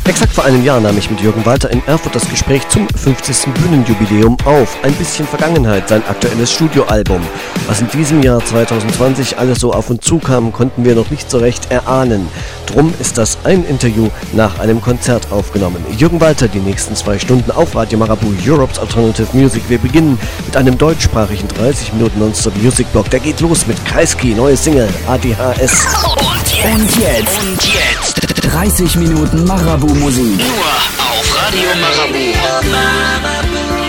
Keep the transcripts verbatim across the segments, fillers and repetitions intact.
Exakt vor einem Jahr nahm ich mit Jürgen Walter in Erfurt das Gespräch zum fünfzigsten Bühnenjubiläum auf. Ein bisschen Vergangenheit, sein aktuelles Studioalbum. Was in diesem Jahr zwanzig zwanzig alles so auf uns zukam, konnten wir noch nicht so recht erahnen. Drum ist das ein Interview nach einem Konzert aufgenommen. Jürgen Walter, die nächsten zwei Stunden auf Radio Marabout, Europe's Alternative Music. Wir beginnen mit einem deutschsprachigen dreißig Minuten Non-Stop Music Block. Der geht los mit Kreisky, neue Single, A D H S. Und jetzt, und jetzt, und jetzt, dreißig Minuten Marabout Musik. Nur auf Radio Marabout.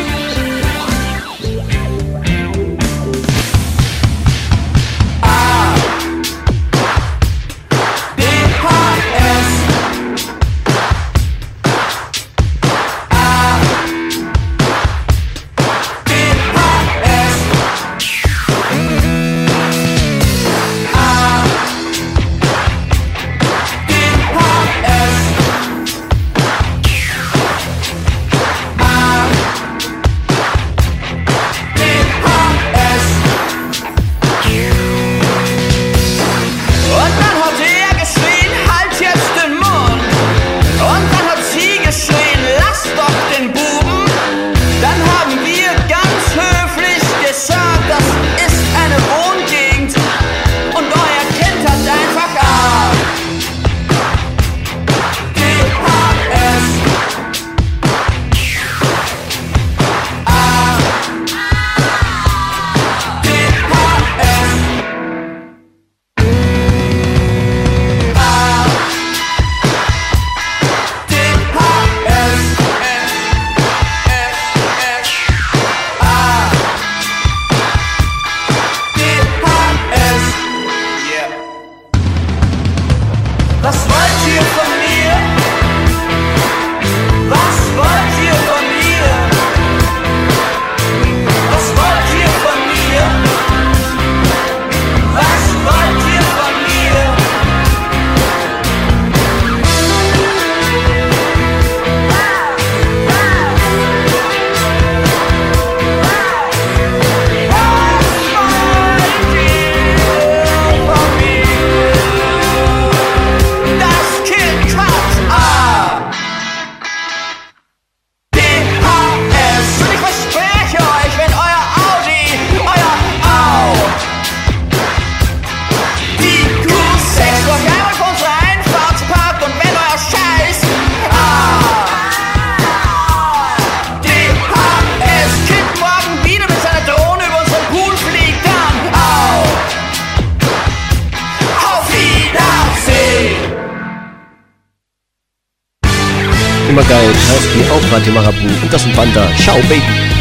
Immer geil, Kreisky auf Radio Marabout und das sind Wanda. Ciao, Baby.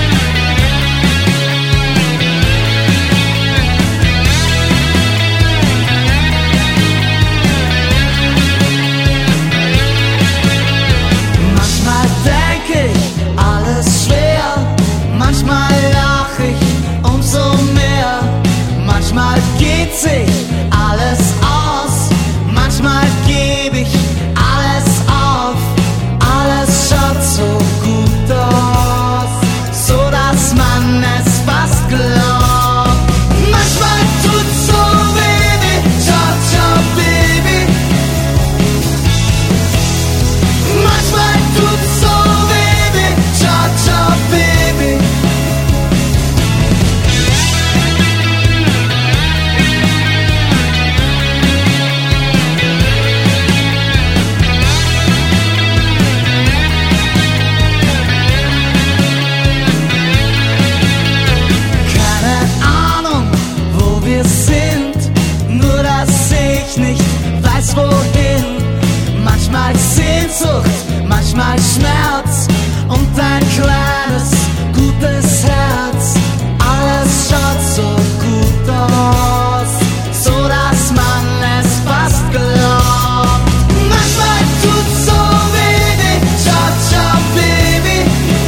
Manchmal denke ich, alles schwer, manchmal lach ich umso mehr, manchmal geht sich alles aus, manchmal gebe ich alles auf. Alles schaut so gut aus, so dass man es fast glaubt. Manchmal tut's so weh, ciao, ciao, Baby. Manchmal tut's so weh, ciao, ciao, Baby. Wohin, manchmal Sehnsucht, manchmal Schmerz und ein kleines, gutes Herz. Alles schaut so gut aus, so dass man es fast glaubt. Manchmal tut's so weh, ciao, ciao, Baby.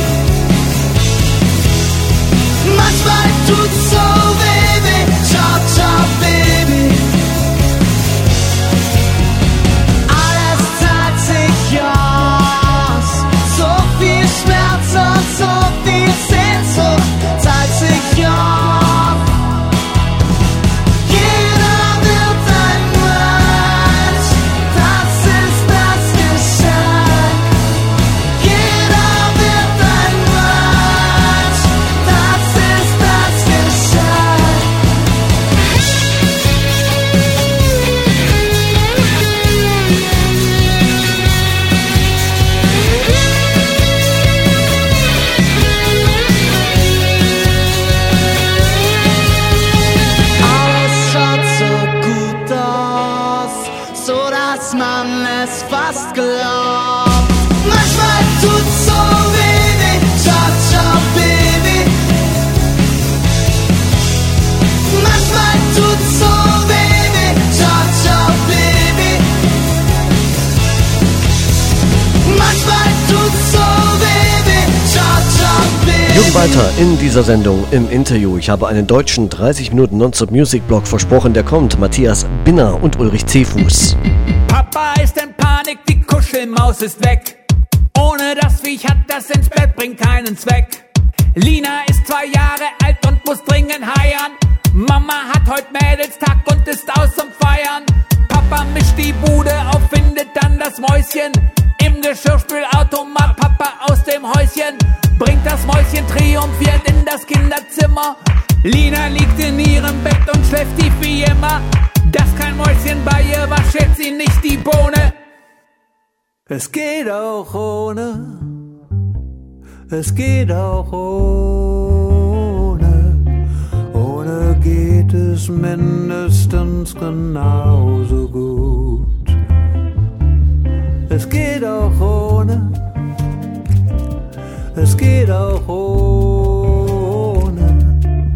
Manchmal tut's so weh, ciao, ciao, Baby. So viel Schmerz und so tut so weh, weh. Ciao, ciao, Baby. Manchmal tut so weh, weh. Ciao, ciao, Baby. Manchmal tut so weh, weh. Ciao, ciao, Baby. Jürgen Walter in dieser Sendung im Interview. Ich habe einen deutschen dreißig Minuten Non-Stop-Music-Blog versprochen, der kommt. Matthias Binner und Ulrich Zehfuß. Papa ist in Panik, die Kuschelmaus ist weg. Ohne das Viech hat das ins Bett, bringt keinen Zweck. Lina ist zwei Jahre alt und muss dringend heiern. Mama hat heute Mädelstag und ist aus zum Feiern. Papa mischt die Bude auf, findet dann das Mäuschen im Geschirrspülautomat. Papa aus dem Häuschen bringt das Mäuschen triumphierend in das Kinderzimmer. Lina liegt in ihrem Bett und schläft tief wie immer. Dass kein Mäuschen bei ihr war, schätzt sie nicht die Bohne. Es geht auch ohne, es geht auch ohne, ohne geht es mindestens genauso gut. Es geht auch ohne, es geht auch ohne,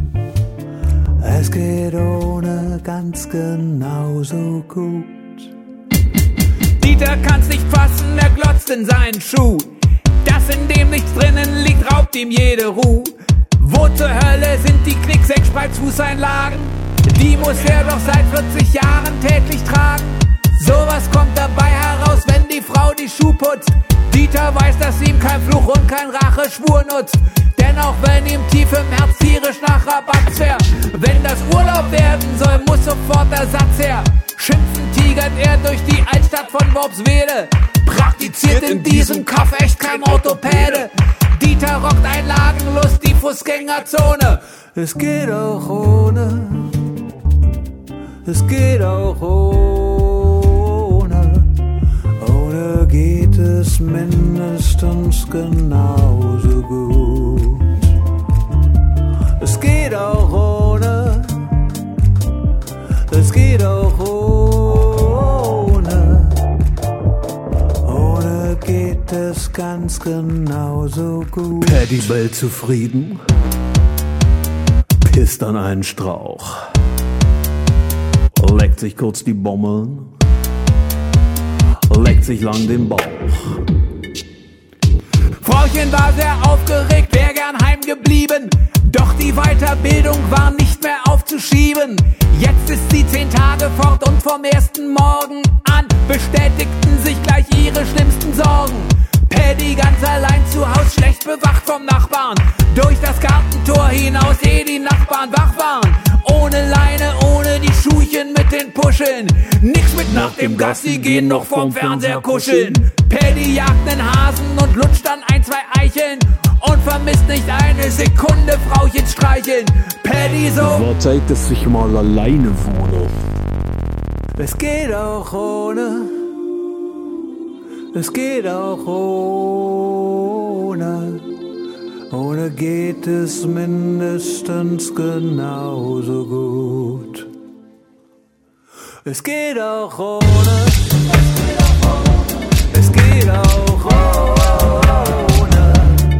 es geht ohne ganz genauso gut. Dieter kann's nicht fassen, er glotzt in seinen Schuh. Das, in dem nichts drinnen liegt, raubt ihm jede Ruhe. Wo zur Hölle sind die Knick-Sechs-Spreiz-Fußeinlagen? Die muss er doch seit vierzig Jahren täglich tragen. Sowas kommt dabei heraus, wenn die Frau die Schuhe putzt. Dieter weiß, dass ihm kein Fluch und kein Racheschwur nutzt. Denn auch wenn ihm tief im Herz tierisch nach Rabatt fährt, wenn das Urlaub werden soll, muss sofort Ersatz her. Schimpfend tigert er durch die Altstadt von Worpswede, praktiziert in diesem Kaff echt kein Orthopäde. Dieter rockt einlagenlos die Fußgängerzone. Es geht auch ohne, es geht auch ohne, ohne geht es mindestens genauso gut. Es geht auch ohne, es geht auch ohne, ohne geht es ganz genauso gut. Paddy Bell zufrieden, pisst an einen Strauch, leckt sich kurz die Bommeln, leckt sich lang den Bauch. Frauchen war sehr aufgeregt, wär gern heimgeblieben, doch die Weiterbildung war nicht mehr aufzuschieben. Jetzt ist sie zehn Tage fort und vom ersten Morgen an bestätigten sich gleich ihre schlimmsten Sorgen. Paddy ganz allein zu Haus, schlecht bewacht vom Nachbarn, durch das Gartentor hinaus, ehe die Nachbarn wach waren. Ohne Leine, ohne die Schuhchen mit den Puscheln, nix mit nach dem Gassi gehen, noch vorm Fernseher kuscheln. Paddy jagt nen Hasen und lutscht dann ein, zwei Eicheln und vermisst nicht eine Sekunde Frauchen streicheln. Paddy so: war Zeit, dass ich mal alleine wohne. Es geht auch ohne, es geht auch ohne, ohne geht es mindestens genauso gut. Es geht auch ohne, es geht auch ohne,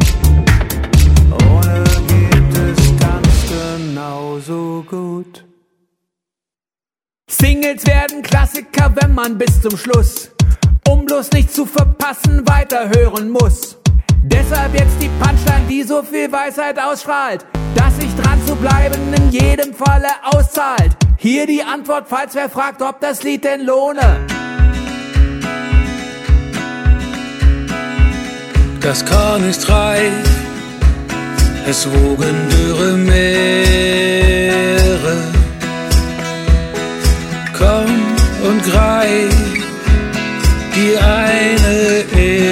ohne geht es ganz genauso gut. Singles werden Klassiker, wenn man bis zum Schluss, um bloß nicht zu verpassen, weiterhören muss. Deshalb jetzt die Punchline, die so viel Weisheit ausstrahlt, dass sich dran zu bleiben in jedem Falle auszahlt. Hier die Antwort, falls wer fragt, ob das Lied denn lohne. Das Korn ist reif, es wogen dürre Meere. Komm und greif die eine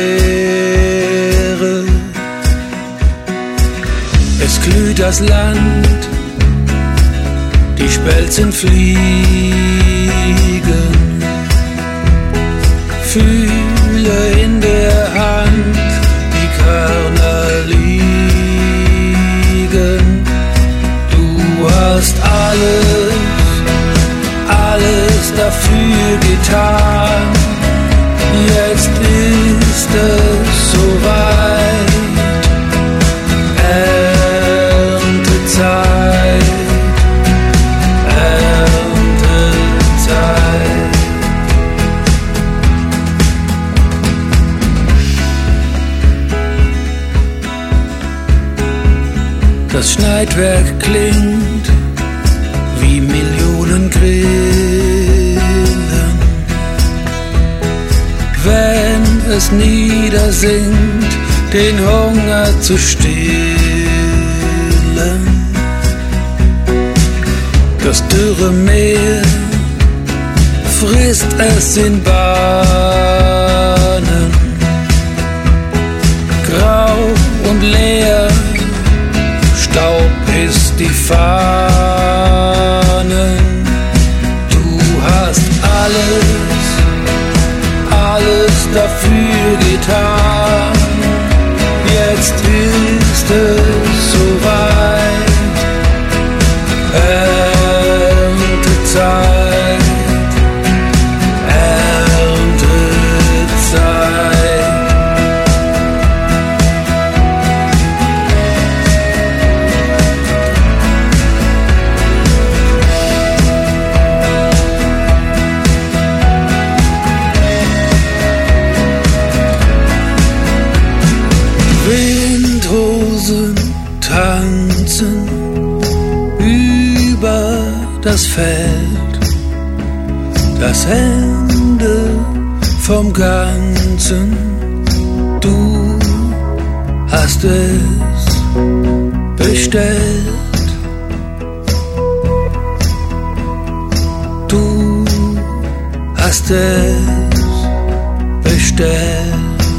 Ehre. Es glüht das Land, die Spelzen fliegen. Fühle in der Hand die Körner liegen. Du hast alles, alles dafür getan. Jetzt ist es soweit. Das Schneidwerk klingt wie Millionen Grillen. Wenn es niedersinkt, den Hunger zu stillen. Das dürre Meer frisst es in Bahnen. Grau und leer, Staub ist die Fahnen. Du hast alles, alles dafür getan. Jetzt ist es soweit. Erntezeit, Erntezeit. Windhosen tanzen über das Feld, das Ende vom Ganzen. Du hast es bestellt. Du hast es bestellt.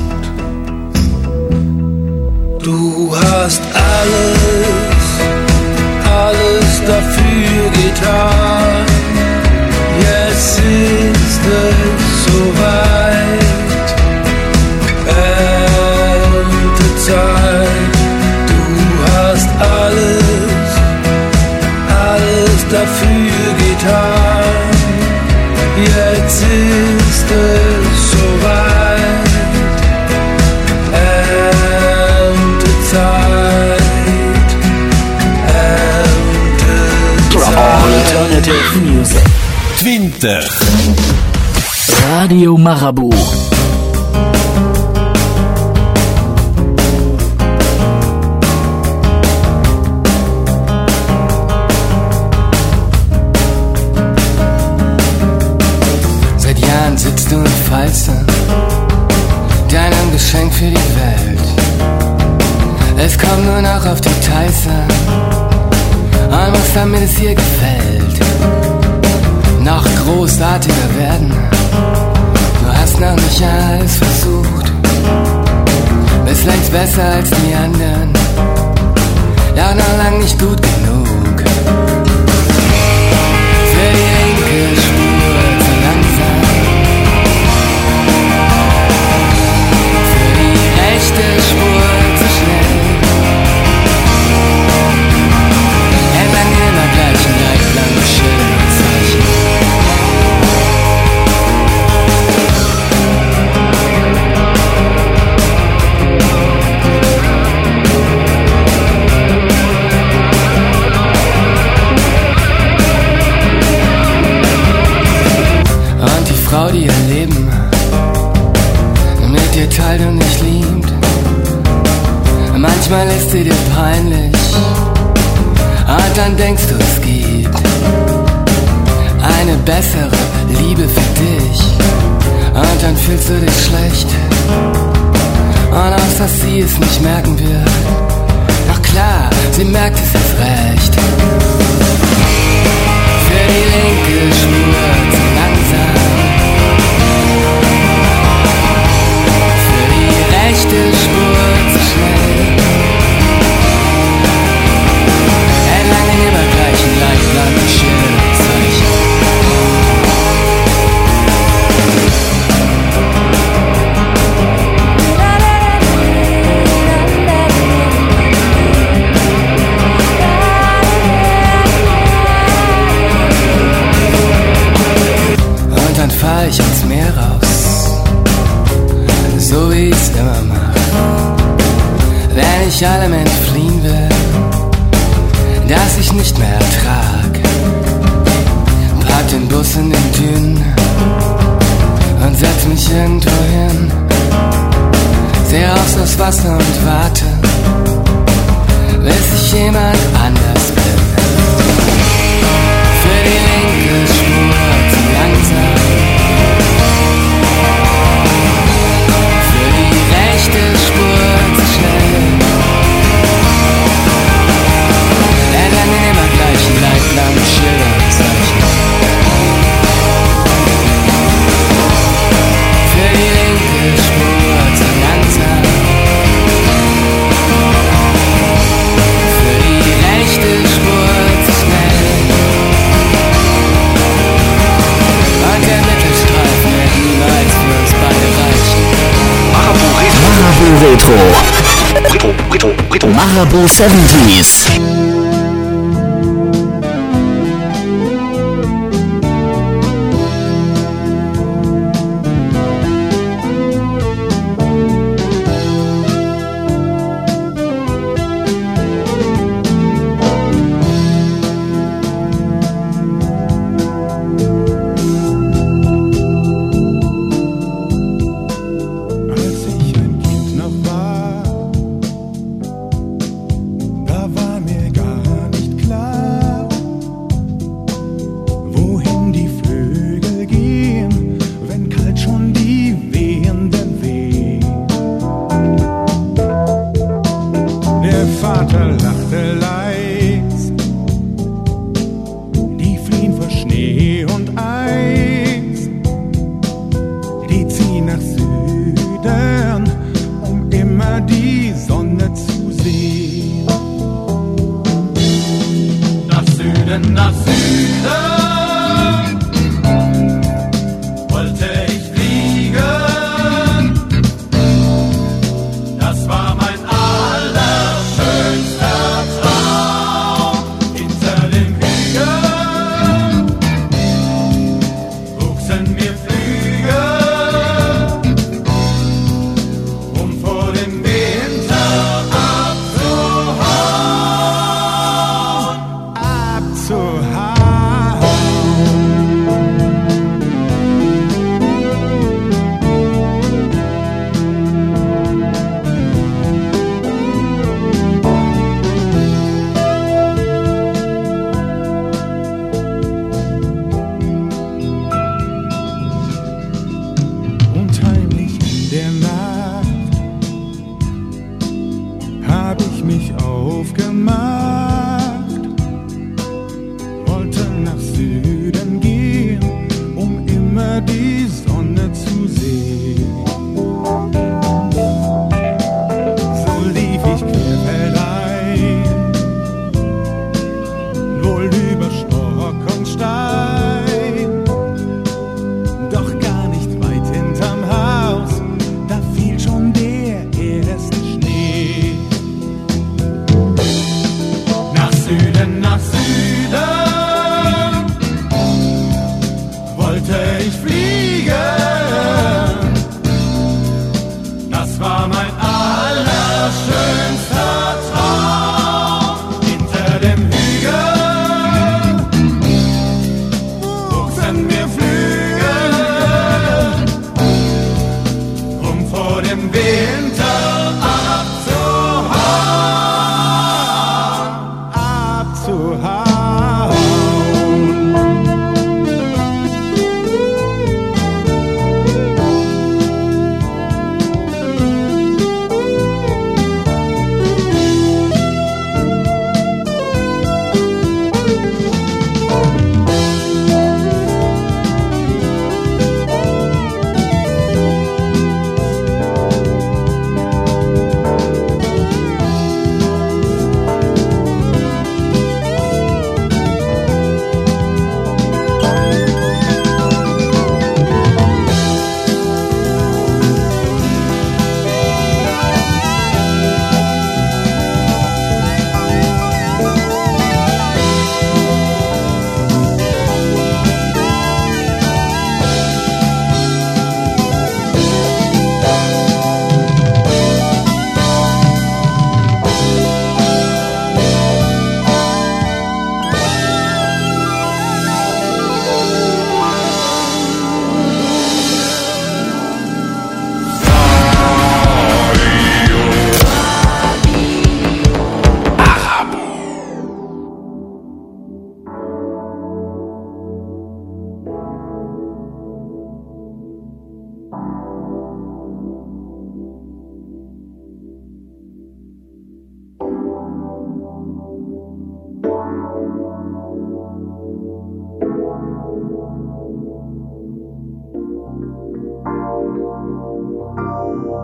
Du hast alles, alles dafür getan. Jetzt ist es soweit. Erntezeit. Du hast alles, alles dafür getan. Jetzt ist es soweit. Erntezeit, Erntezeit. Alternative Music. twintig. Radio Marabout. Seit Jahren sitzt du in Falze, deinem Geschenk für die Welt. Es kommt nur noch auf Details an und was damit es dir gefällt. Noch großartiger werden, du hast noch nicht alles versucht. Bist längst besser als die anderen, doch noch lang nicht gut genug. Für die linke Spur zu langsam, für die rechte Spur zu schnell. Entlang immer gleichen Leitplanken, Schilderzeichen. Und die Frau, die ihr Leben mit dir teilt und dich liebt, manchmal ist sie dir peinlich. Und dann denkst du, es gibt eine bessere Liebe für dich. Und dann fühlst du dich schlecht. Und auch, dass sie es nicht merken wird. Doch klar, sie merkt es erst recht. Für die linke Spur zu langsam, für die rechte Spur zu schnell. Entlang den immer gleichen Leitplanken, Schilderzeichen. Und dann fahr ich ans Meer raus, so wie ich's immer mach. Wenn ich allem entfliehen will, das ich nicht mehr ertrag. Park den Bus in den Dünen und setz mich irgendwo hin. Seh raus aufs Wasser und warte, bis ich jemand anders bin. Für die linke Spur zu langsam, für die rechte Spur zu schnell. Er dann den immer gleichen leitlangen Schilderzeichen. Für die linke Spur zu langsam, für die rechte Spur zu schnell. Und der Mittelstreifen wird niemals für uns beide reichen. Marabu Retro. Retro, Retro, Retro. Marabu siebziger.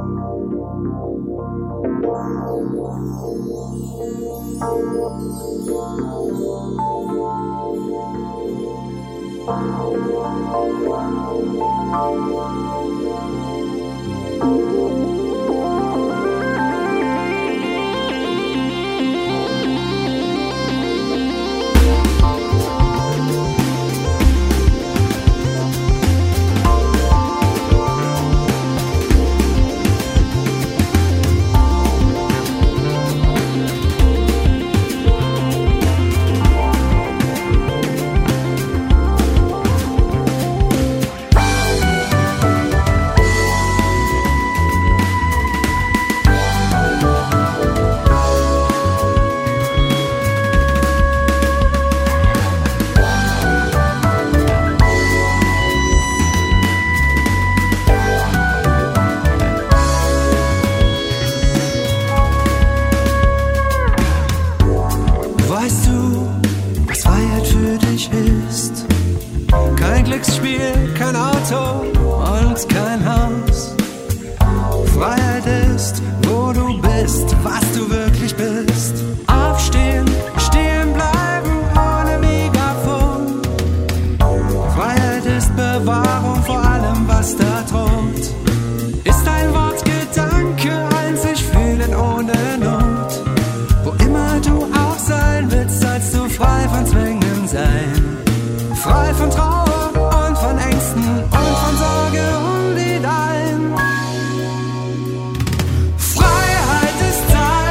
Freiheit ist Zeit.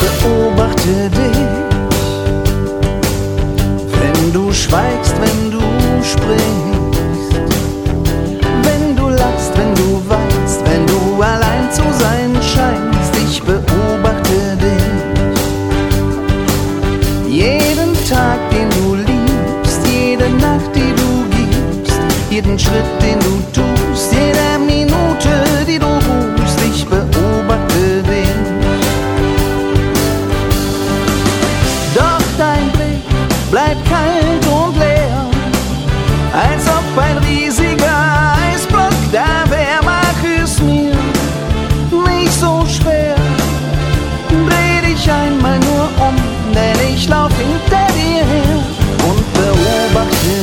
beobachte dich. Wenn du schweigst, wenn du sprichst, wenn du lachst, wenn du weinst, wenn du allein zu sein scheinst, ich beobachte dich. Jeden Tag, den du liebst, jede Nacht, die du gibst, jeden Schritt, den du tust, jede Minute, die du ruhst, ich beobachte dich. Doch dein Blick bleibt kalt und leer, als ob ein riesiger Eisblock da wär. Mach es mir nicht so schwer, dreh dich einmal nur um, denn ich lauf hinter dir her und beobachte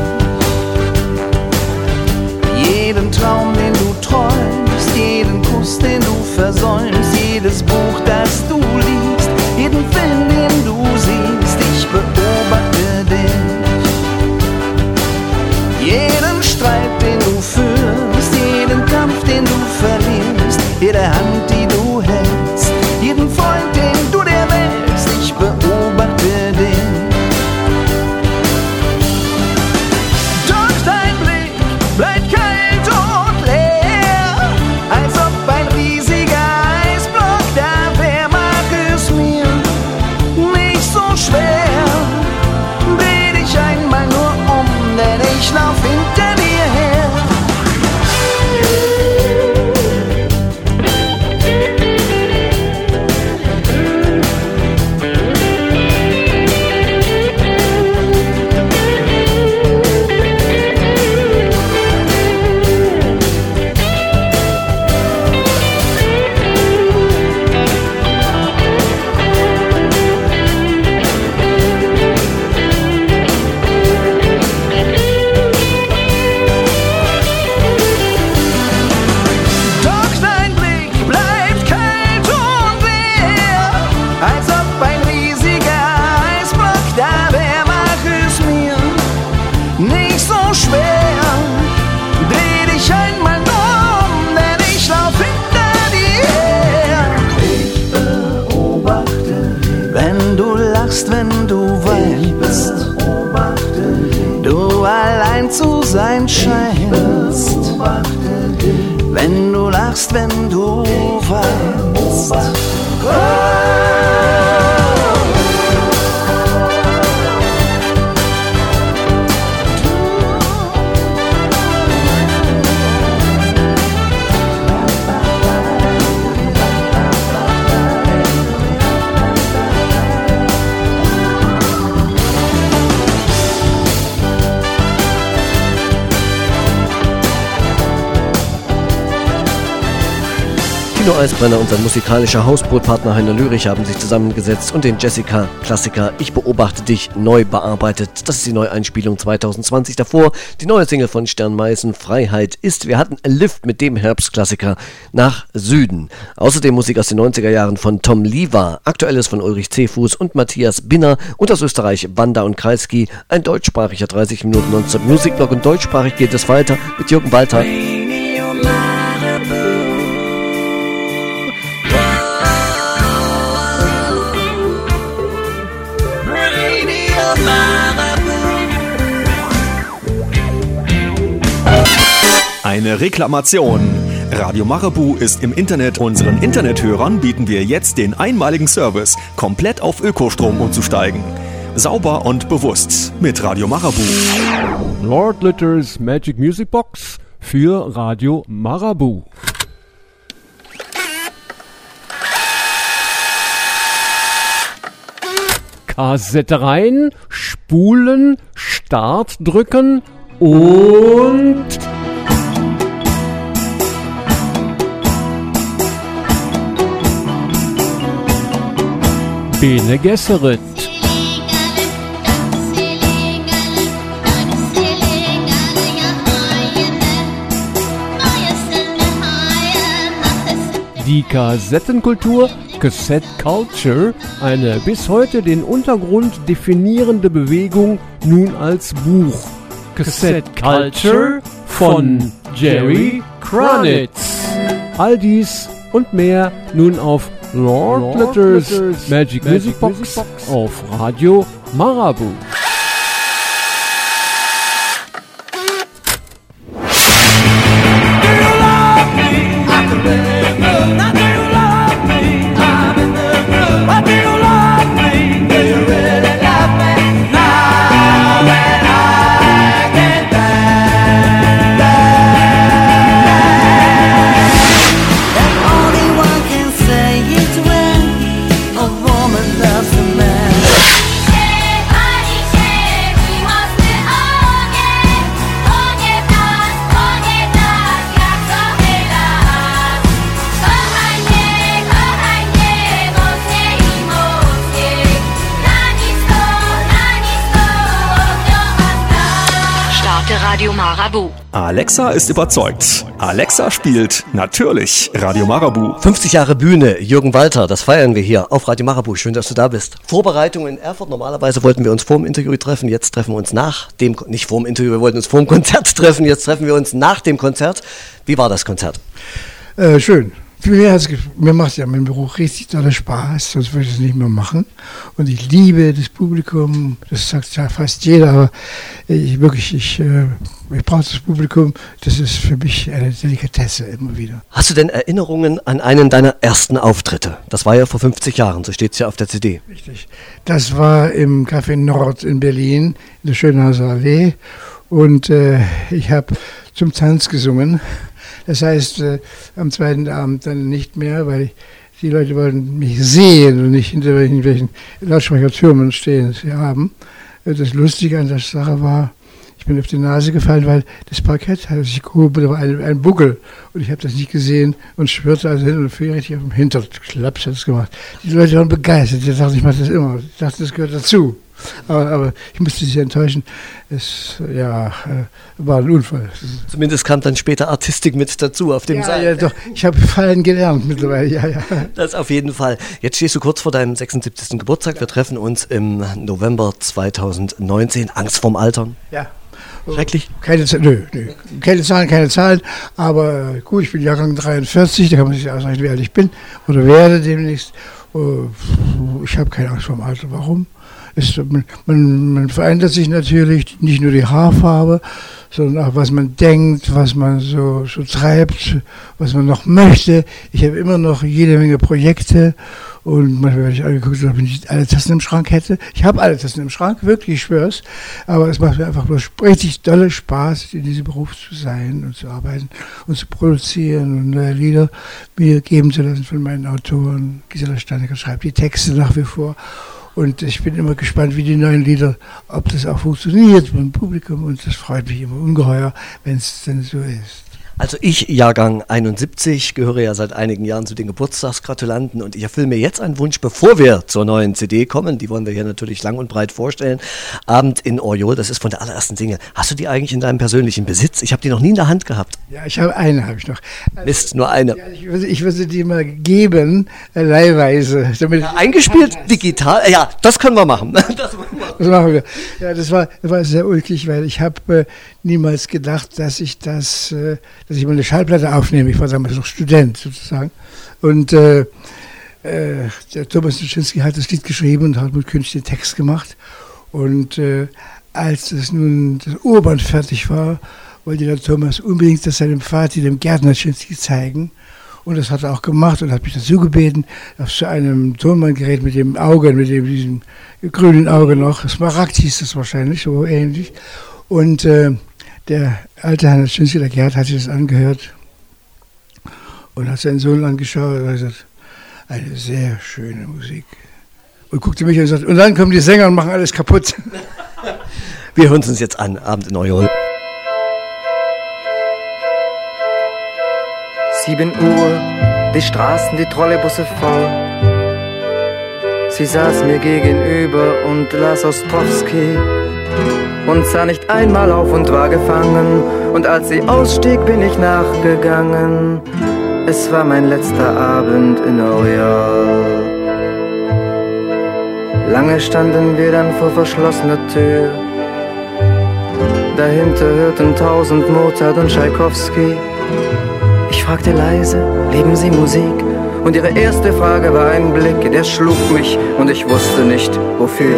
dich. Jeden Traum, den du träumst, jeden Kuss, den du versäumst, jedes Buch, das du liest, jeden Film, den du siehst, ich beobachte dich. Jeden Streit, den du führst, jeden Kampf, den du verlierst, jede Hand, die du hältst, jeden Freund, den du dir wählst, ich beobachte dich. Doch dein Blick bleibt kalt und leer, als ob ein riesiger Eisblock da wär. Mach es mir nicht so schwer, dreh dich einmal nur um, denn ich lauf hinter dir her. Doch dein Blick bleibt kalt und leer, als ob ein riesiger Eisblock da wär. Mach es mir nicht so schwer, dreh dich einmal um, denn ich lauf hinter dir her. Ich beobachte dich, wenn du lachst, wenn du weinst, du allein zu sein scheinst. Wenn du lachst, wenn du weinst. Tino Eisbrenner und sein musikalischer Hausbootpartner Heiner Lürich haben sich zusammengesetzt und den Jessica-Klassiker Ich beobachte dich neu bearbeitet. Das ist die Neueinspielung zwanzig zwanzig. Davor die neue Single von Stern Meißen, Freiheit ist. Wir hatten Lift mit dem Herbstklassiker nach Süden. Außerdem Musik aus den neunziger Jahren von Tom Liva, Aktuelles von Ulrich Zefus und Matthias Binner und aus Österreich Wanda und Kreisky, ein deutschsprachiger dreißig Minuten Nonstop Musikblock und deutschsprachig geht es weiter mit Jürgen Walter. Eine Reklamation. Radio Marabu ist im Internet. Unseren Internethörern bieten wir jetzt den einmaligen Service, komplett auf Ökostrom umzusteigen. Sauber und bewusst mit Radio Marabu. Lord Litters Magic Music Box für Radio Marabu. Kassette rein, spulen, Start drücken und... Bene Gesserit. Die Kassettenkultur, Cassette Culture, eine bis heute den Untergrund definierende Bewegung, nun als Buch. Cassette Culture von Jerry Kranitz. All dies und mehr nun auf Lord Letters Magic Music Box auf Radio Marabu. Radio Marabu. Alexa ist überzeugt. Alexa spielt natürlich Radio Marabu. fünfzig Jahre Bühne, Jürgen Walter, das feiern wir hier auf Radio Marabu. Schön, dass du da bist. Vorbereitung in Erfurt. Normalerweise wollten wir uns vor dem Interview treffen. Jetzt treffen wir uns nach dem, nicht vor dem Interview, wir wollten uns vor dem Konzert treffen. Jetzt treffen wir uns nach dem Konzert. Wie war das Konzert? Äh, schön. Mir, mir macht ja mein Beruf richtig toller Spaß, sonst würde ich es nicht mehr machen. Und ich liebe das Publikum, das sagt ja fast jeder, aber ich wirklich, ich, ich brauche das Publikum, das ist für mich eine Delikatesse immer wieder. Hast du denn Erinnerungen an einen deiner ersten Auftritte? Das war ja vor fünfzig Jahren, so steht es ja auf der C D. Richtig. Das war im Café Nord in Berlin, in der Schönhauser Allee. Und äh, ich habe zum Tanz gesungen. Das heißt, äh, am zweiten Abend dann nicht mehr, weil die Leute wollten mich sehen und nicht hinter irgendwelchen Lautsprechertürmen stehen sie haben. Das Lustige an der Sache war, ich bin auf die Nase gefallen, weil das Parkett hatte sich gehoben, da war ein, ein Buckel und ich habe das nicht gesehen und schwirrte also hin und wieder richtig auf dem Hinterklaps hat es gemacht. Die Leute waren begeistert, ich dachte, ich mache das immer, ich dachte, das gehört dazu. Aber, aber ich musste sie enttäuschen. Es ja, war ein Unfall. Zumindest kam dann später Artistik mit dazu auf dem ja, Saal. Ja, doch. Ich habe Fallen gelernt mittlerweile. Ja, ja. Das auf jeden Fall. Jetzt stehst du kurz vor deinem sechsundsiebzigsten Geburtstag. Wir treffen uns im November zweitausendneunzehn. Angst vorm Altern? Ja. Schrecklich? Keine, nö, nö. keine Zahlen, keine Zahlen. Aber gut, ich bin Jahrgang dreiundvierzig. Da kann man sich ausrechnen, wie alt ich bin oder werde demnächst. Ich habe keine Angst vorm Alter. Warum? Es, man, man verändert sich natürlich, nicht nur die Haarfarbe, sondern auch was man denkt, was man so, so treibt, was man noch möchte. Ich habe immer noch jede Menge Projekte und manchmal werde ich angeguckt, ob ich nicht alle Tassen im Schrank hätte. Ich habe alle Tassen im Schrank, wirklich, ich schwör's. Aber es macht mir einfach bloß richtig dolle Spaß, in diesem Beruf zu sein und zu arbeiten und zu produzieren und neue Lieder mir geben zu lassen von meinen Autoren. Gisela Steinecker schreibt die Texte nach wie vor. Und ich bin immer gespannt, wie die neuen Lieder, ob das auch funktioniert mit dem Publikum. Und das freut mich immer ungeheuer, wenn es denn so ist. Also ich, Jahrgang einundsiebzig, gehöre ja seit einigen Jahren zu den Geburtstagsgratulanten und ich erfülle mir jetzt einen Wunsch, bevor wir zur neuen C D kommen. Die wollen wir hier natürlich lang und breit vorstellen. Abend in Oriol, das ist von der allerersten Single. Hast du die eigentlich in deinem persönlichen Besitz? Ich habe die noch nie in der Hand gehabt. Ja, ich habe eine, habe ich noch. Also, Mist, nur eine. Ja, ich, würde, ich würde die mal geben, äh, leihweise. Damit ja, eingespielt, digital, ja, das können wir machen. Das, das machen wir. Ja, das war, das war sehr ulkig, weil ich habe äh, niemals gedacht, dass ich das... Äh, dass ich mal eine Schallplatte aufnehme. Ich war damals noch Student sozusagen. Und äh, äh, der Thomas Tuschinski hat das Lied geschrieben und hat mit Künstler den Text gemacht. Und äh, als es nun das Urband fertig war, wollte der Thomas unbedingt das seinem Vater, dem Gärtner Tuschinski, zeigen. Und das hat er auch gemacht und hat mich dazu gebeten, auf so einem Tonbandgerät mit dem Auge, mit dem diesem grünen Auge noch, Smaragd hieß das wahrscheinlich, so ähnlich. Und äh, der alte Herr Tuschinski, der Gerd, hat sich das angehört und hat seinen Sohn angeschaut und hat gesagt, eine sehr schöne Musik. Und guckte mich an und sagte, und dann kommen die Sänger und machen alles kaputt. Wir hören es uns jetzt an, Abend in Oriol. Sieben Uhr, die Straßen, die Trolleybusse voll. Sie saß mir gegenüber und las Ostrowski und sah nicht einmal auf und war gefangen. Und als sie ausstieg, bin ich nachgegangen. Es war mein letzter Abend in Oriol. Lange standen wir dann vor verschlossener Tür. Dahinter hörten tausend Mozart und Tschaikowski. Ich fragte leise, lieben Sie Musik? Und ihre erste Frage war ein Blick, der schlug mich und ich wusste nicht wofür.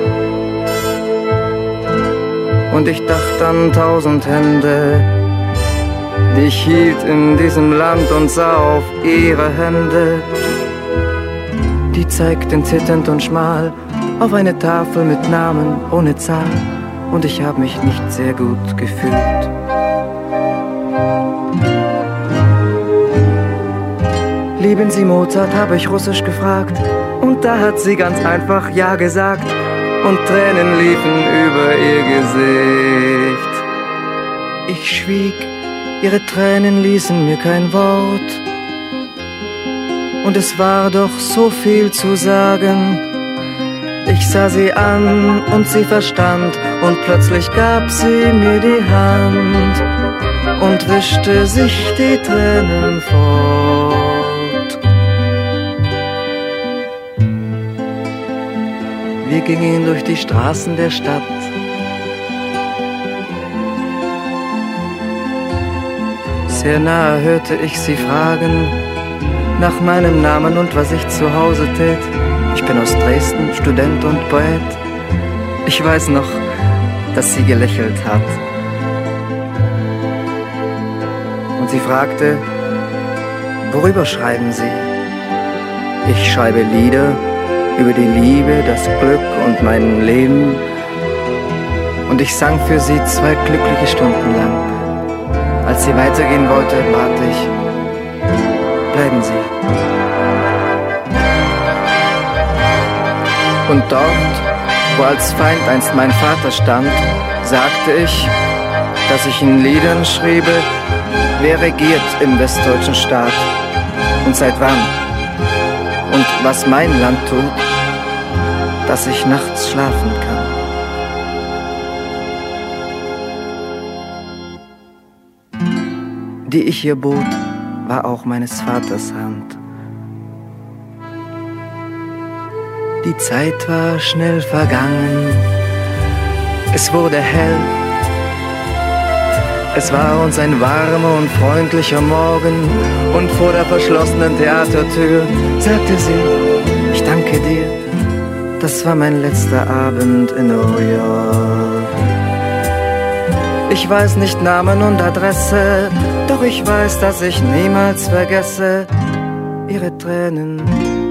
Und ich dachte an tausend Hände, die ich hielt in diesem Land und sah auf ihre Hände. Die zeigten zitternd und schmal auf eine Tafel mit Namen ohne Zahl. Und ich habe mich nicht sehr gut gefühlt. Lieben Sie Mozart, habe ich Russisch gefragt. Und da hat sie ganz einfach Ja gesagt. Und Tränen liefen über ihr Gesicht. Ich schwieg, ihre Tränen ließen mir kein Wort. Und es war doch so viel zu sagen. Ich sah sie an und sie verstand. Und plötzlich gab sie mir die Hand und wischte sich die Tränen fort. Wir gingen durch die Straßen der Stadt. Sehr nahe hörte ich sie fragen nach meinem Namen und was ich zu Hause tät. Ich bin aus Dresden, Student und Poet. Ich weiß noch, dass sie gelächelt hat. Und sie fragte, worüber schreiben Sie? Ich schreibe Lieder über die Liebe, das Glück und mein Leben. Und ich sang für sie zwei glückliche Stunden lang. Als sie weitergehen wollte, bat ich, bleiben Sie. Und dort, wo als Feind einst mein Vater stand, sagte ich, dass ich in Liedern schriebe, wer regiert im westdeutschen Staat und seit wann und was mein Land tut, dass ich nachts schlafen kann. Die ich ihr bot, war auch meines Vaters Hand. Die Zeit war schnell vergangen, es wurde hell. Es war uns ein warmer und freundlicher Morgen und vor der verschlossenen Theatertür sagte sie, ich danke dir, das war mein letzter Abend in New York. Ich weiß nicht Namen und Adresse, doch ich weiß, dass ich niemals vergesse ihre Tränen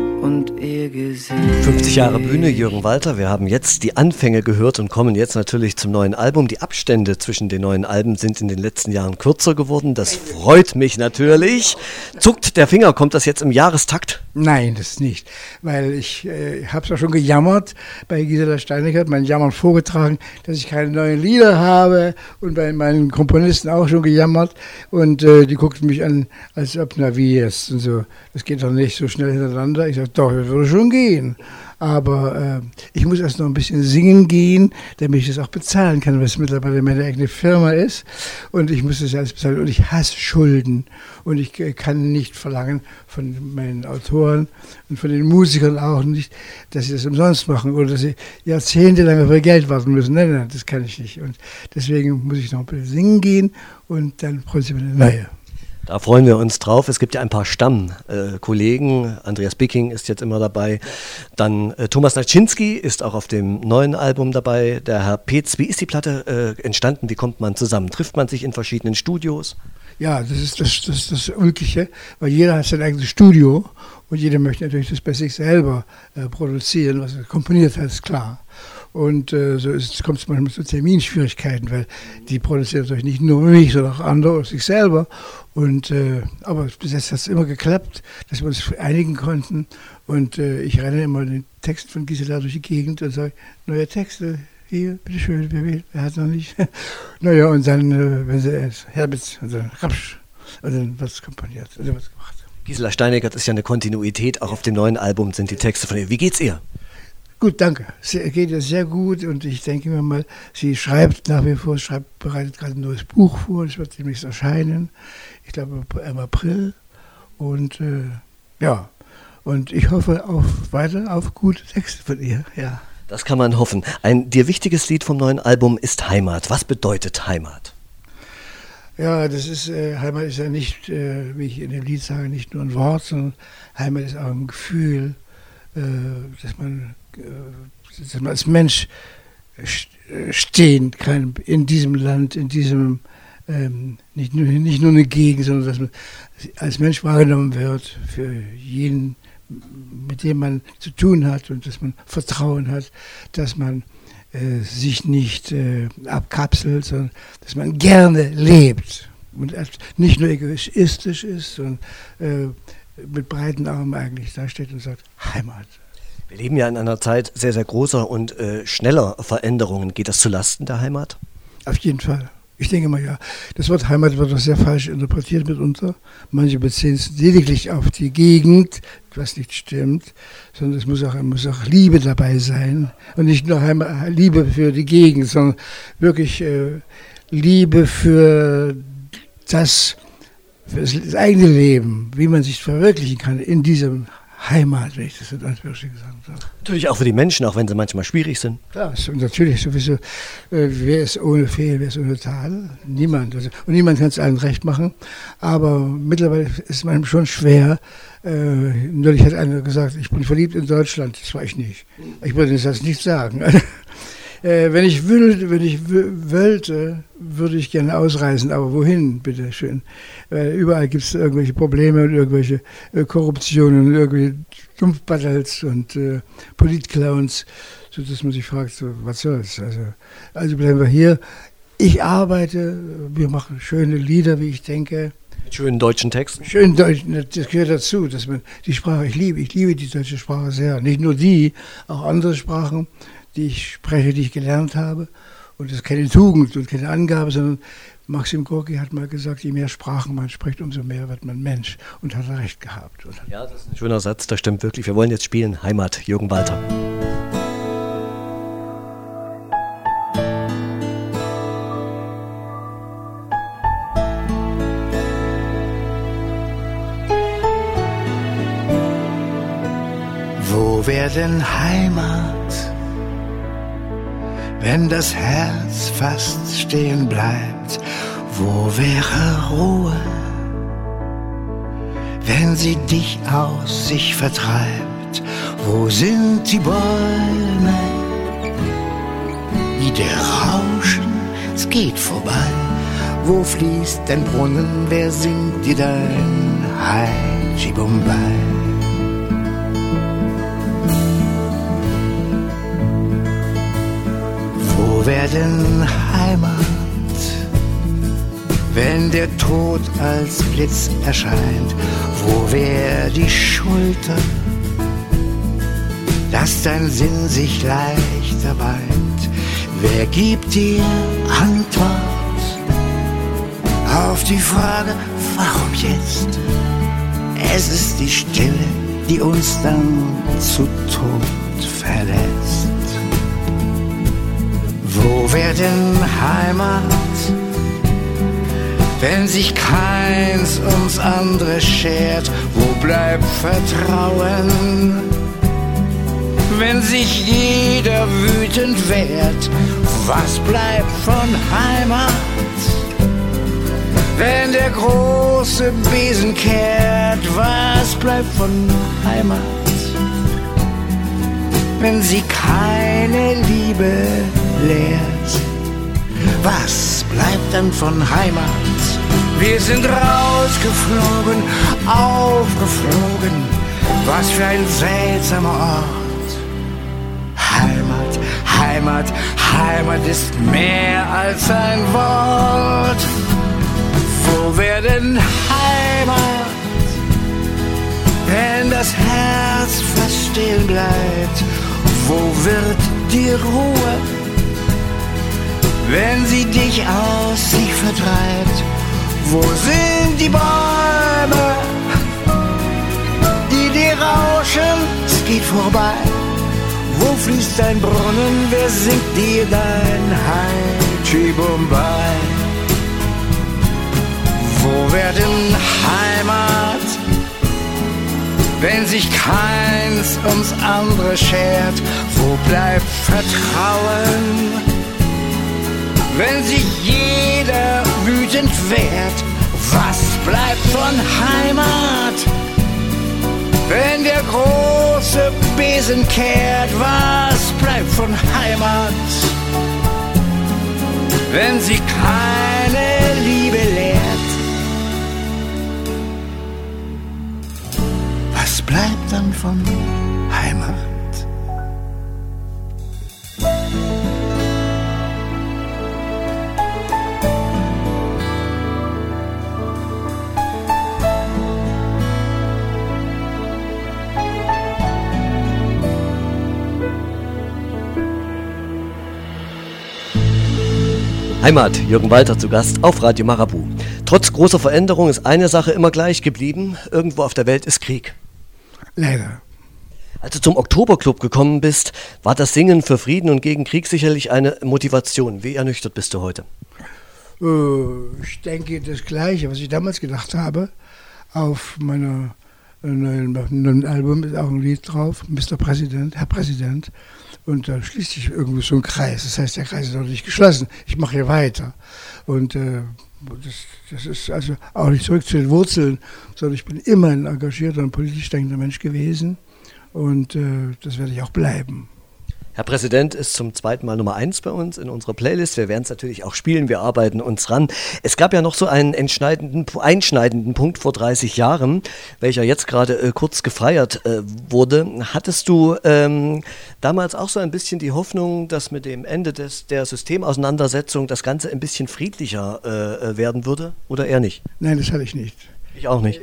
und ihr Gesicht. fünfzig Jahre Bühne, Jürgen Walter. Wir haben jetzt die Anfänge gehört und kommen jetzt natürlich zum neuen Album. Die Abstände zwischen den neuen Alben sind in den letzten Jahren kürzer geworden. Das freut mich natürlich. Zuckt der Finger, kommt das jetzt im Jahrestakt? Nein, das nicht, weil ich äh, habe es auch schon gejammert bei Gisela Steinickert, mein Jammern vorgetragen, dass ich keine neuen Lieder habe und bei meinen Komponisten auch schon gejammert und äh, die guckten mich an, als ob, na wie jetzt und so, das geht doch nicht so schnell hintereinander. Ich sage, doch, das würde schon gehen, aber äh, ich muss erst noch ein bisschen singen gehen, damit ich das auch bezahlen kann, weil es mittlerweile meine eigene Firma ist und ich muss das alles bezahlen und ich hasse Schulden und ich äh, kann nicht verlangen von meinen Autoren und von den Musikern auch nicht, dass sie das umsonst machen oder dass sie jahrzehntelang auf ihr Geld warten müssen. Nein, nein, das kann ich nicht. Und deswegen muss ich noch ein bisschen singen gehen und dann produzieren wir eine neue. Da freuen wir uns drauf. Es gibt ja ein paar Stammkollegen. Äh, Andreas Bicking ist jetzt immer dabei. Dann äh, Thomas Naczynski ist auch auf dem neuen Album dabei. Der Herr Petz. Wie ist die Platte äh, entstanden? Wie kommt man zusammen? Trifft man sich in verschiedenen Studios? Ja, das ist das, das, das Ulkige, weil jeder hat sein eigenes Studio und jeder möchte natürlich das bei sich selber äh, produzieren, was er komponiert hat, ist klar. Und äh, so kommt es manchmal zu Terminschwierigkeiten, weil die produzieren natürlich nicht nur mich, sondern auch andere oder sich selber. Und, äh, aber bis jetzt hat es immer geklappt, dass wir uns einigen konnten. Und äh, ich renne immer den Text von Gisela durch die Gegend und sage, neue Texte, hier, bitteschön, wer will, wer hat noch nicht. Naja, und dann, äh, wenn sie es Herbitz, und dann Rapsch, und dann wird es komponiert, und dann wird es gemacht. Gisela Steinickert ist ja eine Kontinuität, auch auf dem neuen Album sind die Texte von ihr. Wie geht's ihr? Gut, danke. Es geht ihr sehr gut und ich denke mir mal, sie schreibt nach wie vor, schreibt, bereitet gerade ein neues Buch vor, das wird demnächst erscheinen, ich glaube im April und äh, ja, und ich hoffe auf weiter auf gute Texte von ihr, ja. Das kann man hoffen. Ein dir wichtiges Lied vom neuen Album ist Heimat. Was bedeutet Heimat? Ja, das ist, äh, Heimat ist ja nicht, äh, wie ich in dem Lied sage, nicht nur ein Wort, sondern Heimat ist auch ein Gefühl, äh, dass man, äh, dass man als Mensch stehen kann in diesem Land, in diesem, ähm, nicht, nur, nicht nur eine Gegend, sondern dass man als Mensch wahrgenommen wird für jeden, mit dem man zu tun hat und dass man Vertrauen hat, dass man äh, sich nicht äh, abkapselt, sondern dass man gerne lebt und nicht nur egoistisch ist und äh, mit breiten Armen eigentlich da steht und sagt, Heimat. Wir leben ja in einer Zeit sehr, sehr großer und äh, schneller Veränderungen. Geht das zulasten der Heimat? Auf jeden Fall. Ich denke mal, ja. Das Wort Heimat wird doch sehr falsch interpretiert mitunter. Manche beziehen es lediglich auf die Gegend, was nicht stimmt, sondern es muss auch, muss auch Liebe dabei sein. Und nicht nur Heimat, Liebe für die Gegend, sondern wirklich äh, Liebe für das, für das eigene Leben, wie man sich verwirklichen kann in diesem Heimat, wenn ich das in Anführungsstrichen sagen darf. Natürlich auch für die Menschen, auch wenn sie manchmal schwierig sind. Klar, natürlich sowieso. Äh, wer ist ohne Fehl, wer ist ohne Tal? Niemand. Also, und niemand kann es allen recht machen. Aber mittlerweile ist es einem schon schwer. Äh, neulich hat einer gesagt, ich bin verliebt in Deutschland. Das war ich nicht. Ich würde das nicht sagen. Äh, wenn ich will, wenn ich wollte, würde ich gerne ausreisen, aber wohin, bitteschön? Weil überall gibt es irgendwelche Probleme und irgendwelche äh, Korruptionen und irgendwelche Dumpfbattels und äh, Politclowns, sodass man sich fragt, so, was soll's? Also, also bleiben wir hier. Ich arbeite, wir machen schöne Lieder, wie ich denke. Mit schönen deutschen Texten? Schönen deutschen, das gehört dazu, dass man die Sprache, ich liebe, ich liebe die deutsche Sprache sehr. Nicht nur die, auch andere Sprachen, die ich spreche, die ich gelernt habe. Und das ist keine Tugend und keine Angabe, sondern Maxim Gorki hat mal gesagt, je mehr Sprachen man spricht, umso mehr wird man Mensch. Und hat er recht gehabt. Ja, das ist ein schöner Satz, das stimmt wirklich. Wir wollen jetzt spielen Heimat, Jürgen Walter. Wo wäre denn Heimat, wenn das Herz fast stehen bleibt? Wo wäre Ruhe, wenn sie dich aus sich vertreibt? Wo sind die Bäume, die dir rauschen? Es geht vorbei. Wo fließt dein Brunnen? Wer singt dir dein Haji Bombay? Wo wäre denn Heimat, wenn der Tod als Blitz erscheint? Wo wäre die Schulter, dass dein Sinn sich leichter weint? Wer gibt dir Antwort auf die Frage, warum jetzt? Es ist die Stille, die uns dann zu Tod verlässt. Wo wäre denn Heimat, wenn sich keins ums andere schert? Wo bleibt Vertrauen, wenn sich jeder wütend wehrt? Was bleibt von Heimat, wenn der große Besen kehrt? Was bleibt von Heimat, wenn sie keine Liebe lehrt? Was bleibt dann von Heimat? Wir sind rausgeflogen, aufgeflogen. Was für ein seltsamer Ort. Heimat, Heimat, Heimat ist mehr als ein Wort. Wo wäre denn Heimat, wenn das Herz fast still bleibt? Wo wird die Ruhe, wenn sie dich aus sich vertreibt? Wo sind die Bäume, die dir rauschen? Es geht vorbei. Wo fließt dein Brunnen? Wer singt dir dein Haji Bombay? Wo wäre denn Heimat, wenn sich keins ums andere schert? Wo bleibt Vertrauen, wenn sich jeder wütend werd. Was bleibt von Heimat, wenn der große Besen kehrt? Was bleibt von Heimat, wenn sie keine Liebe lehrt? Was bleibt dann von Heimat? Heimat, Jürgen Walter zu Gast auf Radio Marabu. Trotz großer Veränderung ist eine Sache immer gleich geblieben. Irgendwo auf der Welt ist Krieg. Leider. Als du zum Oktoberclub gekommen bist, war das Singen für Frieden und gegen Krieg sicherlich eine Motivation. Wie ernüchtert bist du heute? Äh, ich denke das Gleiche, was ich damals gedacht habe. Auf meiner neuen, neuen Album ist auch ein Lied drauf, Mister Präsident, Herr Präsident. Und da schließt sich irgendwo so ein Kreis. Das heißt, der Kreis ist noch nicht geschlossen. Ich mache hier weiter. Und äh, das, das ist also auch nicht zurück zu den Wurzeln, sondern ich bin immer ein engagierter und politisch denkender Mensch gewesen. Und äh, das werde ich auch bleiben. Herr Präsident ist zum zweiten Mal Nummer eins bei uns in unserer Playlist. Wir werden es natürlich auch spielen, wir arbeiten uns ran. Es gab ja noch so einen entscheidenden, einschneidenden Punkt vor dreißig Jahren, welcher jetzt gerade äh, kurz gefeiert äh, wurde. Hattest du ähm, damals auch so ein bisschen die Hoffnung, dass mit dem Ende des, der Systemauseinandersetzung das Ganze ein bisschen friedlicher äh, werden würde oder eher nicht? Nein, das hatte ich nicht. Ich auch nicht.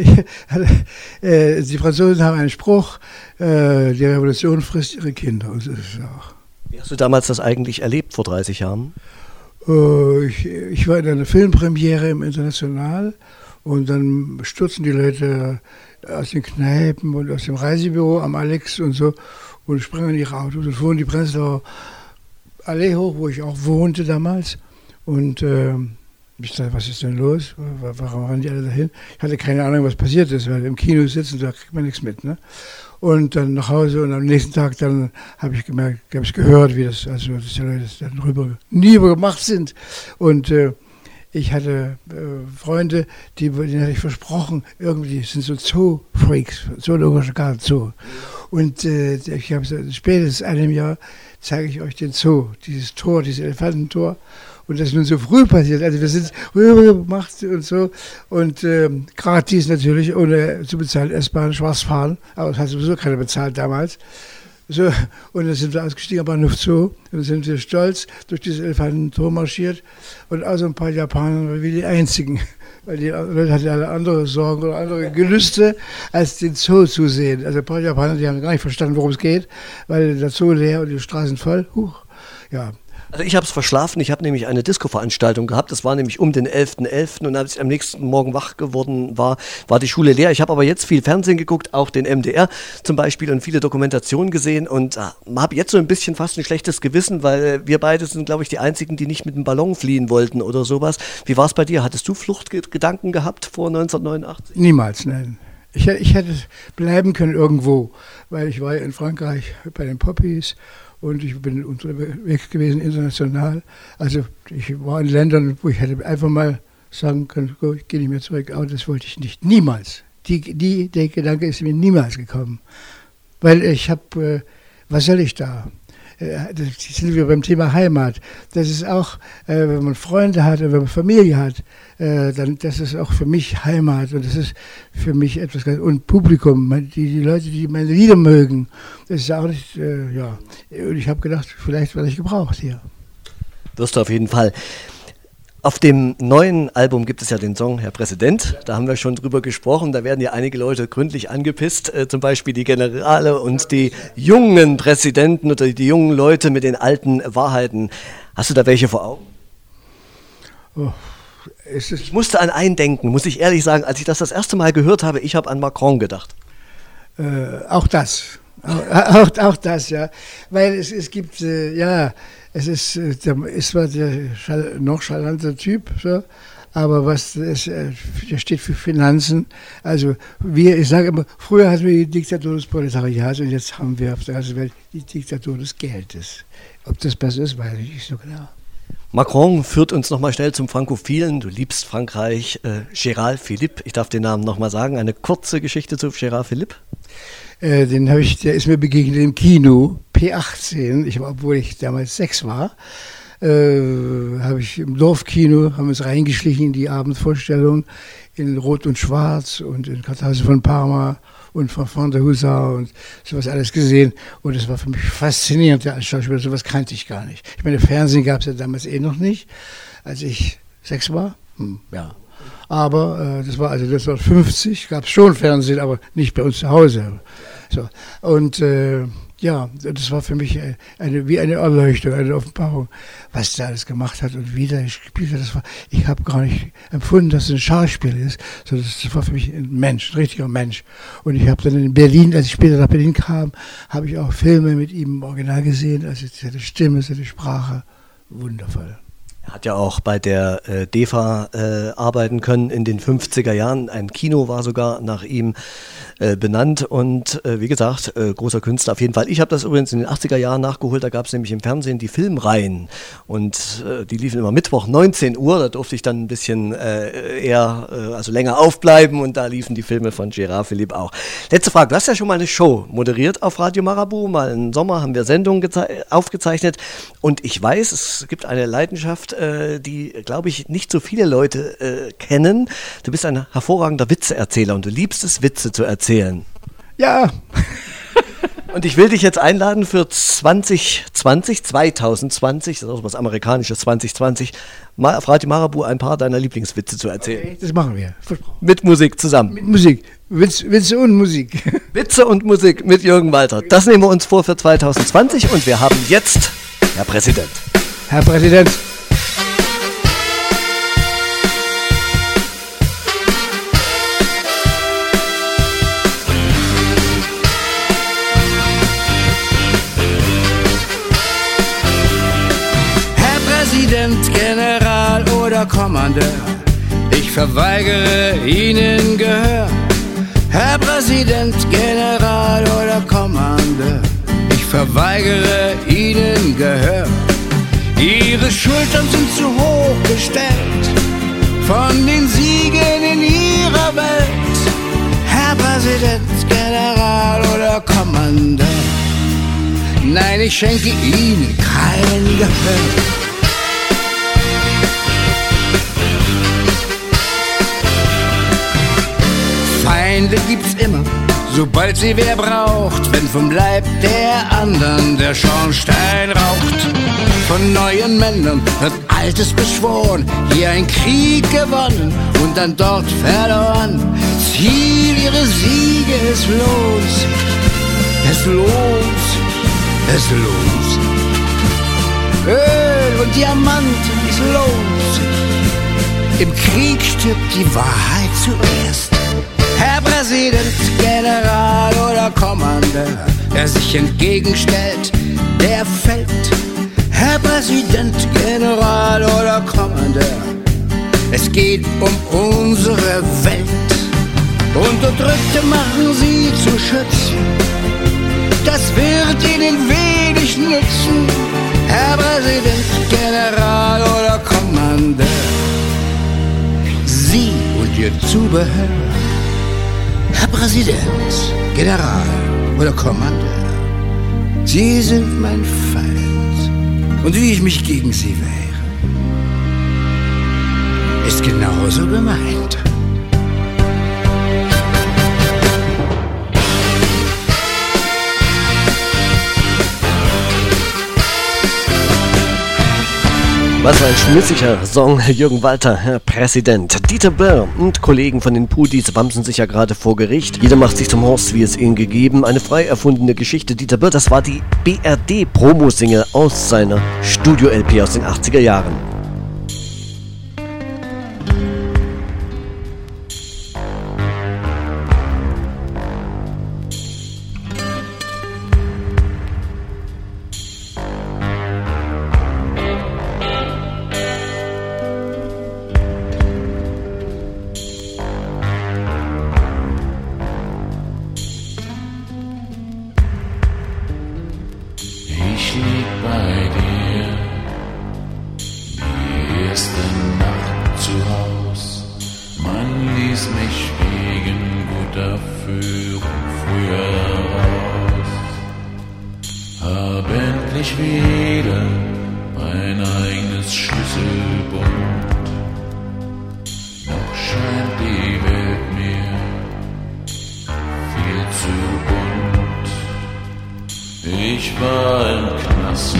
Die Franzosen haben einen Spruch, äh, die Revolution frisst ihre Kinder. Und das ist auch. Wie hast du damals das eigentlich erlebt vor dreißig Jahren? Äh, ich, ich war in einer Filmpremiere im International und dann stürzen die Leute aus den Kneipen und aus dem Reisebüro am Alex und so und springen in ihre Autos und fuhren die Prenzlauer Allee hoch, wo ich auch wohnte damals. Und äh, ich dachte, was ist denn los? Warum rennen die alle dahin? Ich hatte keine Ahnung, was passiert ist, weil im Kino sitzen, da kriegt man nichts mit. Ne? Und dann nach Hause und am nächsten Tag dann habe ich gemerkt, habe ich gehört, wie das, also dass die Leute dann rüber, nie gemacht sind. Und äh, ich hatte äh, Freunde, die, denen hatte ich versprochen, irgendwie sind so Zoo-Freaks, Zoologischer Garten, Zoo. Und äh, ich habe gesagt, spätestens einem Jahr zeige ich euch den Zoo, dieses Tor, dieses Elefantentor. Und das ist nun so früh passiert. Also wir sind rüber gemacht und so. Und ähm, gratis natürlich, ohne zu bezahlen, S-Bahn, schwarz fahren. Aber das hat sowieso keiner bezahlt damals. So, und dann sind wir ausgestiegen am Bahnhof Zoo. Und dann sind wir stolz durch dieses Elefantentor marschiert. Und außer ein paar Japaner waren wir die Einzigen. Weil die Leute hatten alle andere Sorgen oder andere Gelüste, als den Zoo zu sehen. Also ein paar Japaner, die haben gar nicht verstanden, worum es geht. Weil der Zoo leer und die Straßen voll. Huch, ja. Also ich habe es verschlafen, ich habe nämlich eine Disco-Veranstaltung gehabt, das war nämlich um den elften elften und als ich am nächsten Morgen wach geworden war, war die Schule leer. Ich habe aber jetzt viel Fernsehen geguckt, auch den M D R zum Beispiel und viele Dokumentationen gesehen und äh, habe jetzt so ein bisschen fast ein schlechtes Gewissen, weil wir beide sind, glaube ich, die Einzigen, die nicht mit dem Ballon fliehen wollten oder sowas. Wie war es bei dir? Hattest du Fluchtgedanken gehabt vor neunzehnhundertneunundachtzig? Niemals, nein. Ich, ich hätte bleiben können irgendwo, weil ich war ja in Frankreich bei den Poppies. Und ich bin unterwegs gewesen, international. Also ich war in Ländern, wo ich hätte einfach mal sagen können, gut, ich gehe nicht mehr zurück. Aber das wollte ich nicht. Niemals. Die, die, der Gedanke ist mir niemals gekommen. Weil ich habe, äh, was soll ich da? Äh, das sind wir beim Thema Heimat. Das ist auch, äh, wenn man Freunde hat, wenn man Familie hat, äh, dann das ist auch für mich Heimat. Und das ist für mich etwas ganz, und Publikum, die, die Leute, die meine Lieder mögen, das ist auch nicht, äh, ja. Und ich habe gedacht, vielleicht werde ich gebraucht hier. Wirst du auf jeden Fall. Auf dem neuen Album gibt es ja den Song Herr Präsident, da haben wir schon drüber gesprochen, da werden ja einige Leute gründlich angepisst, äh, zum Beispiel die Generale und die jungen Präsidenten oder die jungen Leute mit den alten Wahrheiten. Hast du da welche vor Augen? Oh, es ist ich musste an einen denken, muss ich ehrlich sagen, als ich das das erste Mal gehört habe, ich habe an Macron gedacht. Äh, auch das, auch, auch, auch das, ja, weil es, es gibt, äh, ja, es ist, äh, der, ist zwar der schall, noch charmante Typ, so, aber was, es, äh, der steht für Finanzen, also wir, ich sage immer, früher hatten wir die Diktatur des Proletariats und jetzt haben wir auf der ganzen Welt die Diktatur des Geldes. Ob das besser ist, weiß ich nicht so genau. Macron führt uns nochmal schnell zum Frankophilen. Du liebst Frankreich. Äh, Gérald Philippe, ich darf den Namen nochmal sagen. Eine kurze Geschichte zu Gérald Philippe. Äh, den habe ich, der ist mir begegnet im Kino, P achtzehn, ich, obwohl ich damals sechs war. Äh, habe ich im Dorfkino, haben uns reingeschlichen in die Abendvorstellung in Rot und Schwarz und in Karthago von Parma und von Van der Husar und sowas alles gesehen. Und es war für mich faszinierend, der Schauspieler, sowas kannte ich gar nicht. Ich meine, Fernsehen gab es ja damals eh noch nicht, als ich sechs war. Hm, ja. Aber äh, das war also neunzehnhundertfünfzig, gab es schon Fernsehen, aber nicht bei uns zu Hause. So. Und äh, ja, das war für mich eine, wie eine Erleuchtung, eine Offenbarung, was der alles gemacht hat und wie der gespielt hat. Das war, ich habe gar nicht empfunden, dass es ein Schauspiel ist, sondern das war für mich ein Mensch, ein richtiger Mensch. Und ich habe dann in Berlin, als ich später nach Berlin kam, habe ich auch Filme mit ihm im Original gesehen, also seine Stimme, seine Sprache, wundervoll. Er hat ja auch bei der äh, D E F A äh, arbeiten können in den fünfziger Jahren. Ein Kino war sogar nach ihm äh, benannt und äh, wie gesagt, äh, großer Künstler auf jeden Fall. Ich habe das übrigens in den achtziger Jahren nachgeholt, da gab es nämlich im Fernsehen die Filmreihen und äh, die liefen immer Mittwoch neunzehn Uhr, da durfte ich dann ein bisschen äh, eher, äh, also länger aufbleiben und da liefen die Filme von Gérald Philippe auch. Letzte Frage, du hast ja schon mal eine Show moderiert auf Radio Marabout, mal im Sommer haben wir Sendungen aufgezeichnet und ich weiß, es gibt eine Leidenschaft, die, glaube ich, nicht so viele Leute äh, kennen. Du bist ein hervorragender Witzeerzähler und du liebst es, Witze zu erzählen. Ja. Und ich will dich jetzt einladen für zwanzig zwanzig, zwanzig zwanzig, das ist auch was Amerikanisches, zwanzig zwanzig, mal auf Radio Marabout ein paar deiner Lieblingswitze zu erzählen. Okay, das machen wir. Mit Musik zusammen. Mit Musik. Witz, Witze und Musik. Witze und Musik mit Jürgen Walter. Das nehmen wir uns vor für zwanzig zwanzig und wir haben jetzt, Herr Präsident. Herr Präsident. General oder Kommandeur, ich verweigere Ihnen Gehör. Herr Präsident, General oder Kommandeur, ich verweigere Ihnen Gehör. Ihre Schultern sind zu hoch gestellt von den Siegen in Ihrer Welt. Herr Präsident, General oder Kommandeur, nein, ich schenke Ihnen kein Gehör. Feinde gibt's immer, sobald sie wer braucht, wenn vom Leib der anderen der Schornstein raucht. Von neuen Männern wird Altes beschworen, hier ein Krieg gewonnen und dann dort verloren. Ziel ihres Sieges es lohnt, es lohnt, es lohnt. Öl und Diamanten, es lohnt sich. Im Krieg stirbt die Wahrheit zuerst. Herr Präsident, General oder Kommandeur, wer sich entgegenstellt, der fällt. Herr Präsident, General oder Kommandeur, es geht um unsere Welt. Unterdrückte machen sie zu schützen, das wird ihnen wenig nützen. Herr Präsident, General oder Kommandeur, Sie und Ihr Zubehör. Herr Präsident, General oder Kommandeur, Sie sind mein Feind und wie ich mich gegen Sie wehre, ist genauso gemeint. Was für ein schmissiger Song, Jürgen Walter, Herr Präsident. Dieter Böhr und Kollegen von den Pudis wamsen sich ja gerade vor Gericht. Jeder macht sich zum Horst, wie es ihnen gegeben. Eine frei erfundene Geschichte. Dieter Böhr, das war die B R D-Promo-Single aus seiner Studio-L P aus den achtziger Jahren. Ich lieg bei dir, zu Haus. Man ließ mich wegen guter Führung früher raus. Hab endlich wieder mein eigenes Schlüsselbund. Noch scheint die Welt mir viel zu bunt. Ich war im Knast.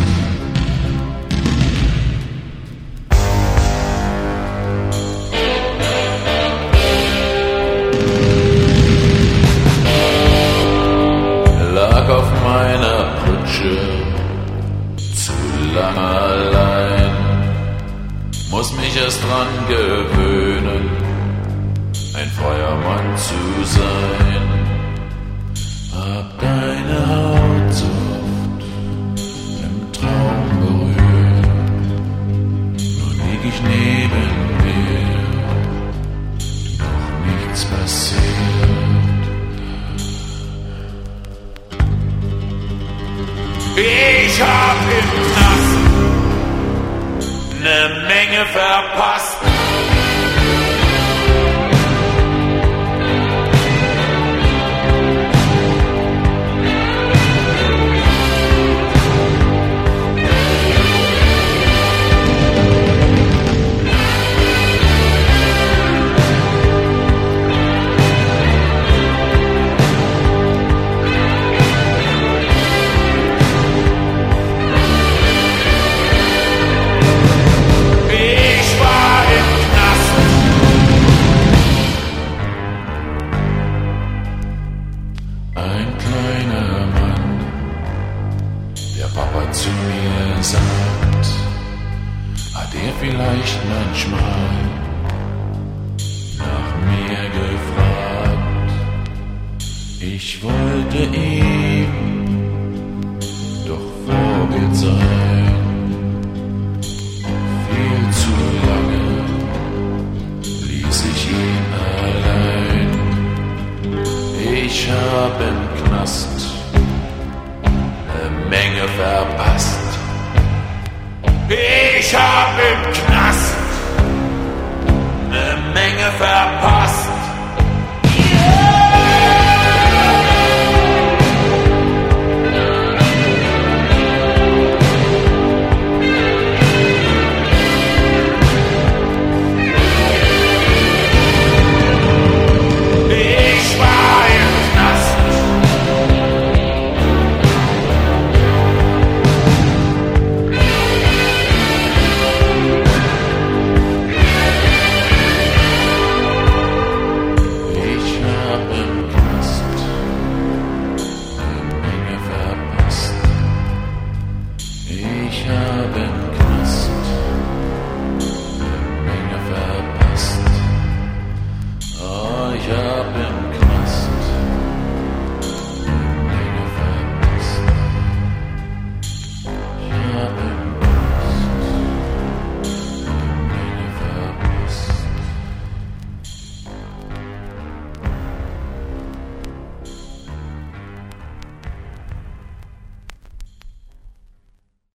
Lag auf meiner Pritsche zu lang allein, muss mich erst dran gewöhnen, ein freier Mann zu sein. Hab deine Haut so oft im Traum berührt, nun lieg ich neben dir, doch nichts passiert. Ich hab im Knast ne Menge verpasst. Zu mir sagt, hat er vielleicht manchmal nach mir gefragt. Ich wollte ihm doch Vorbild sein. Viel zu lange ließ ich ihn allein. Ich hab im Knast Menge verpasst. Ich hab im Knast ne Menge verpasst. Ich war im Knast. Ich habe